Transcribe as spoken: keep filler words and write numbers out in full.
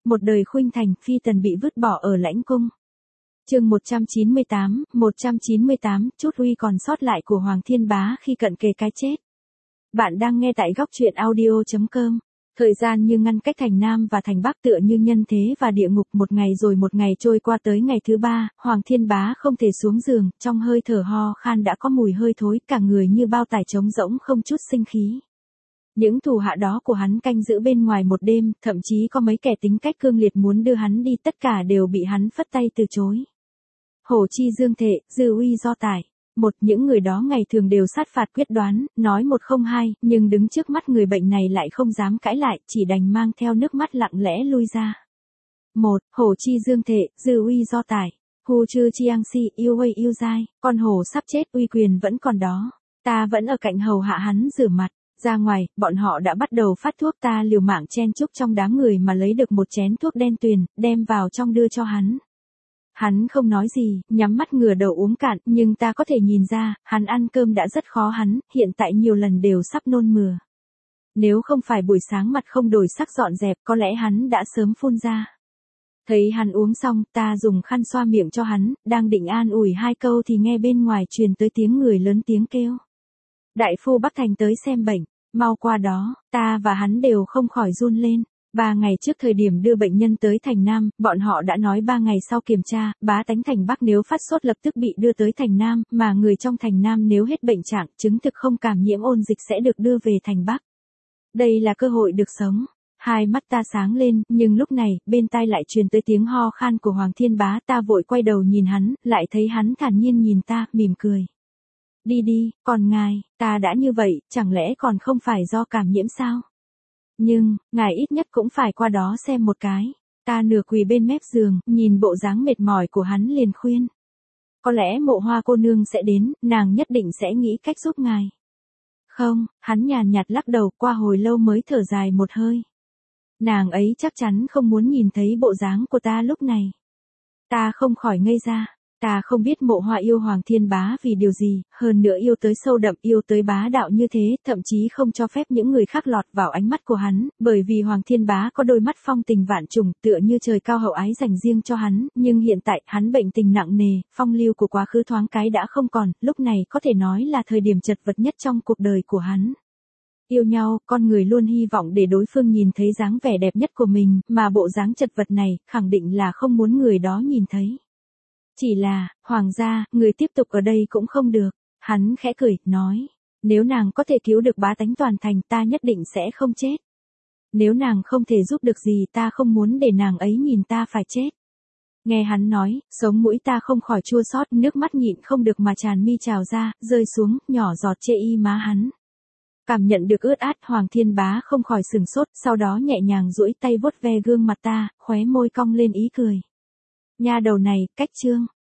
một đời khuynh thành, phi tần bị vứt bỏ ở lãnh cung. Chương một trăm chín mươi tám, một trăm chín mươi tám, chút uy còn sót lại của Hoàng Thiên Bá khi cận kề cái chết. Bạn đang nghe tại góc truyện audio chấm com. Thời gian như ngăn cách thành Nam và thành Bắc tựa như nhân thế và địa ngục, một ngày rồi một ngày trôi qua, tới ngày thứ ba, Hoàng Thiên Bá không thể xuống giường, trong hơi thở ho khan đã có mùi hơi thối, cả người như bao tải trống rỗng không chút sinh khí. Những thủ hạ đó của hắn canh giữ bên ngoài một đêm, thậm chí có mấy kẻ tính cách cương liệt muốn đưa hắn đi, tất cả đều bị hắn phất tay từ chối. Hổ chi dương thệ, dư uy do tài. Một, những người đó ngày thường đều sát phạt quyết đoán, nói một không hai, nhưng đứng trước mắt người bệnh này lại không dám cãi lại, chỉ đành mang theo nước mắt lặng lẽ lui ra. Một, hổ chi dương thệ, dư uy do tài. Hu chư chiang si, yêu uy yêu dai, con hổ sắp chết, uy quyền vẫn còn đó. Ta vẫn ở cạnh hầu hạ hắn rửa mặt. Ra ngoài, bọn họ đã bắt đầu phát thuốc, ta liều mạng chen chúc trong đám người mà lấy được một chén thuốc đen tuyền, đem vào trong đưa cho hắn. Hắn không nói gì, nhắm mắt ngửa đầu uống cạn, nhưng ta có thể nhìn ra, hắn ăn cơm đã rất khó, hắn, hiện tại nhiều lần đều sắp nôn mửa. Nếu không phải buổi sáng mặt không đổi sắc dọn dẹp, có lẽ hắn đã sớm phun ra. Thấy hắn uống xong, ta dùng khăn xoa miệng cho hắn, đang định an ủi hai câu thì nghe bên ngoài truyền tới tiếng người lớn tiếng kêu. Đại phu Bắc Thành tới xem bệnh, mau qua đó, ta và hắn đều không khỏi run lên. Ba ngày trước thời điểm đưa bệnh nhân tới thành Nam, bọn họ đã nói ba ngày sau kiểm tra, bá tánh thành Bắc nếu phát sốt lập tức bị đưa tới thành Nam, mà người trong thành Nam nếu hết bệnh trạng, chứng thực không cảm nhiễm ôn dịch sẽ được đưa về thành Bắc. Đây là cơ hội được sống. Hai mắt ta sáng lên, nhưng lúc này, bên tai lại truyền tới tiếng ho khan của Hoàng Thiên Bá, ta vội quay đầu nhìn hắn, lại thấy hắn thản nhiên nhìn ta, mỉm cười. Đi đi, còn ngài, ta đã như vậy, chẳng lẽ còn không phải do cảm nhiễm sao? Nhưng, ngài ít nhất cũng phải qua đó xem một cái. Ta nửa quỳ bên mép giường, nhìn bộ dáng mệt mỏi của hắn liền khuyên. Có lẽ Mộ Hoa cô nương sẽ đến, nàng nhất định sẽ nghĩ cách giúp ngài. Không, hắn nhàn nhạt lắc đầu, qua hồi lâu mới thở dài một hơi. Nàng ấy chắc chắn không muốn nhìn thấy bộ dáng của ta lúc này. Ta không khỏi ngây ra. Ta không biết Mộ Hoa yêu Hoàng Thiên Bá vì điều gì, hơn nữa yêu tới sâu đậm, yêu tới bá đạo như thế, thậm chí không cho phép những người khác lọt vào ánh mắt của hắn, bởi vì Hoàng Thiên Bá có đôi mắt phong tình vạn trùng, tựa như trời cao hậu ái dành riêng cho hắn, nhưng hiện tại, hắn bệnh tình nặng nề, phong lưu của quá khứ thoáng cái đã không còn, lúc này có thể nói là thời điểm chật vật nhất trong cuộc đời của hắn. Yêu nhau, con người luôn hy vọng để đối phương nhìn thấy dáng vẻ đẹp nhất của mình, mà bộ dáng chật vật này, khẳng định là không muốn người đó nhìn thấy. Chỉ là, hoàng gia, người tiếp tục ở đây cũng không được. Hắn khẽ cười, nói. Nếu nàng có thể cứu được bá tánh toàn thành, ta nhất định sẽ không chết. Nếu nàng không thể giúp được gì, ta không muốn để nàng ấy nhìn ta phải chết. Nghe hắn nói, sống mũi ta không khỏi chua xót, nước mắt nhịn không được mà tràn mi trào ra, rơi xuống, nhỏ giọt chê y má hắn. Cảm nhận được ướt át, Hoàng Thiên Bá không khỏi sừng sốt, sau đó nhẹ nhàng duỗi tay vuốt ve gương mặt ta, khóe môi cong lên ý cười. Nha đầu này, cách trương.